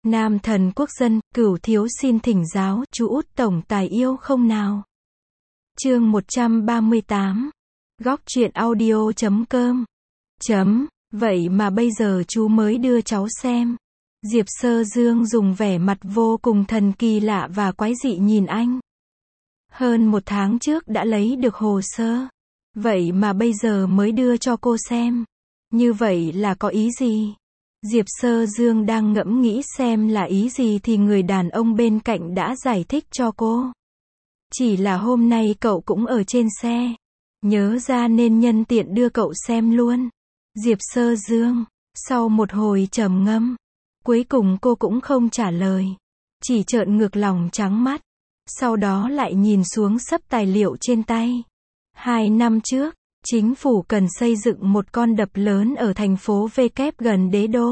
Nam thần quốc dân, Cửu thiếu xin thỉnh giáo, chú út tổng tài yêu không nào? Chương 138. Góc truyện audio.com. Vậy mà bây giờ chú mới đưa cháu xem. Diệp Sơ Dương dùng vẻ mặt vô cùng thần kỳ lạ và quái dị nhìn anh. Hơn 1 tháng trước đã lấy được hồ sơ. Vậy mà bây giờ mới đưa cho cô xem. Như vậy là có ý gì? Diệp Sơ Dương đang ngẫm nghĩ xem là ý gì thì người đàn ông bên cạnh đã giải thích cho cô. Chỉ là hôm nay cậu cũng ở trên xe. Nhớ ra nên nhân tiện đưa cậu xem luôn. Diệp Sơ Dương, sau một hồi trầm ngâm, cuối cùng cô cũng không trả lời. Chỉ trợn ngược lòng trắng mắt. Sau đó lại nhìn xuống xấp tài liệu trên tay. 2 năm trước, chính phủ cần xây dựng một con đập lớn ở thành phố V kép gần đế đô.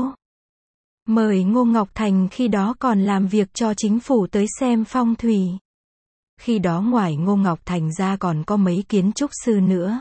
Mời Ngô Ngọc Thành khi đó còn làm việc cho chính phủ tới xem phong thủy. Khi đó ngoài Ngô Ngọc Thành ra còn có mấy kiến trúc sư nữa.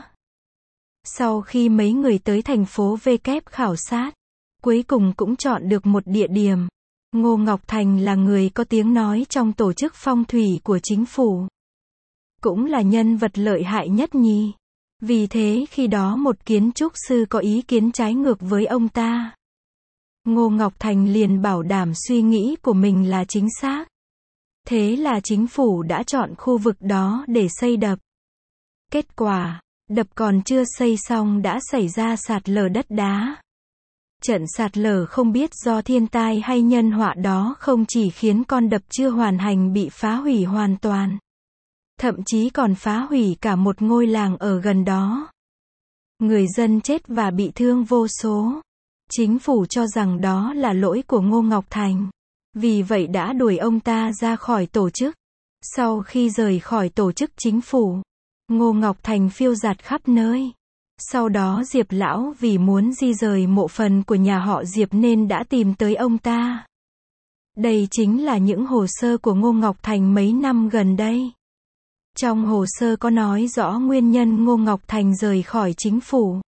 Sau khi mấy người tới thành phố V kép khảo sát, cuối cùng cũng chọn được một địa điểm. Ngô Ngọc Thành là người có tiếng nói trong tổ chức phong thủy của chính phủ. Cũng là nhân vật lợi hại nhất nhì. Vì thế khi đó một kiến trúc sư có ý kiến trái ngược với ông ta. Ngô Ngọc Thành liền bảo đảm suy nghĩ của mình là chính xác. Thế là chính phủ đã chọn khu vực đó để xây đập. Kết quả, đập còn chưa xây xong đã xảy ra sạt lở đất đá. Trận sạt lở không biết do thiên tai hay nhân họa đó không chỉ khiến con đập chưa hoàn thành bị phá hủy hoàn toàn. Thậm chí còn phá hủy cả một ngôi làng ở gần đó. Người dân chết và bị thương vô số. Chính phủ cho rằng đó là lỗi của Ngô Ngọc Thành. Vì vậy đã đuổi ông ta ra khỏi tổ chức. Sau khi rời khỏi tổ chức chính phủ, Ngô Ngọc Thành phiêu dạt khắp nơi. Sau đó Diệp lão vì muốn di rời mộ phần của nhà họ Diệp nên đã tìm tới ông ta. Đây chính là những hồ sơ của Ngô Ngọc Thành mấy năm gần đây. Trong hồ sơ có nói rõ nguyên nhân Ngô Ngọc Thành rời khỏi chính phủ.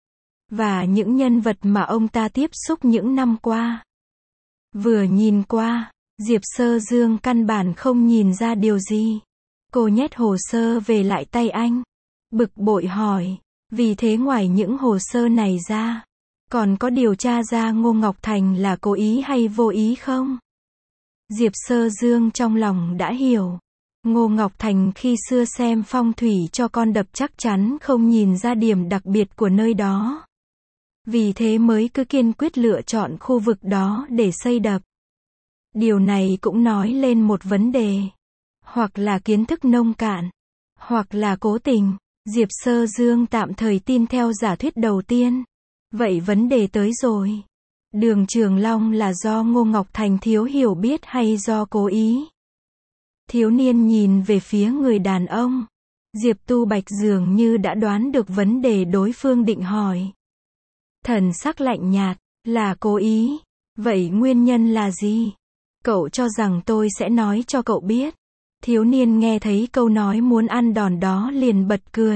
Và những nhân vật mà ông ta tiếp xúc những năm qua. Vừa nhìn qua, Diệp Sơ Dương căn bản không nhìn ra điều gì. Cô nhét hồ sơ về lại tay anh. Bực bội hỏi, vì thế ngoài những hồ sơ này ra, còn có điều tra ra Ngô Ngọc Thành là cố ý hay vô ý không? Diệp Sơ Dương trong lòng đã hiểu. Ngô Ngọc Thành khi xưa xem phong thủy cho con đập chắc chắn không nhìn ra điểm đặc biệt của nơi đó. Vì thế mới cứ kiên quyết lựa chọn khu vực đó để xây đập. Điều này cũng nói lên một vấn đề. Hoặc là kiến thức nông cạn, hoặc là cố tình. Diệp Sơ Dương tạm thời tin theo giả thuyết đầu tiên. Vậy vấn đề tới rồi. Đường Trường Long là do Ngô Ngọc Thành thiếu hiểu biết hay do cố ý? Thiếu niên nhìn về phía người đàn ông. Diệp Tu Bạch dường như đã đoán được vấn đề đối phương định hỏi. Thần sắc lạnh nhạt, là cố ý. Vậy nguyên nhân là gì? Cậu cho rằng tôi sẽ nói cho cậu biết. Thiếu niên nghe thấy câu nói muốn ăn đòn đó liền bật cười.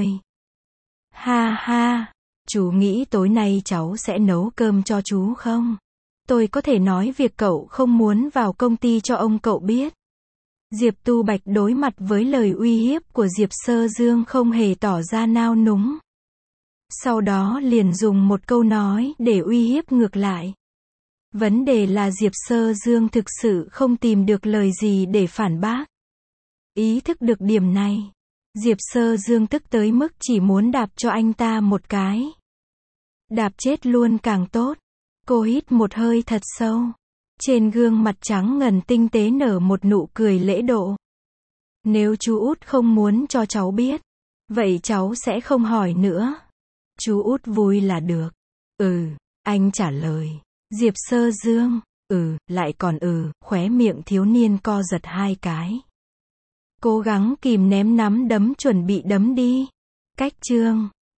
Ha ha, chú nghĩ tối nay cháu sẽ nấu cơm cho chú không? Tôi có thể nói việc cậu không muốn vào công ty cho ông cậu biết. Diệp Tu Bạch đối mặt với lời uy hiếp của Diệp Sơ Dương không hề tỏ ra nao núng. Sau đó liền dùng một câu nói để uy hiếp ngược lại. Vấn đề là Diệp Sơ Dương thực sự không tìm được lời gì để phản bác. Ý thức được điểm này, Diệp Sơ Dương tức tới mức chỉ muốn đạp cho anh ta một cái. Đạp chết luôn càng tốt. Cô hít một hơi thật sâu. Trên gương mặt trắng ngần tinh tế nở một nụ cười lễ độ. Nếu chú út không muốn cho cháu biết, vậy cháu sẽ không hỏi nữa. Chú út vui là được. Anh trả lời. Diệp Sơ Dương, lại còn khóe miệng thiếu niên co giật 2 cái. Cố gắng kìm nén nắm đấm chuẩn bị đấm đi. Cách chương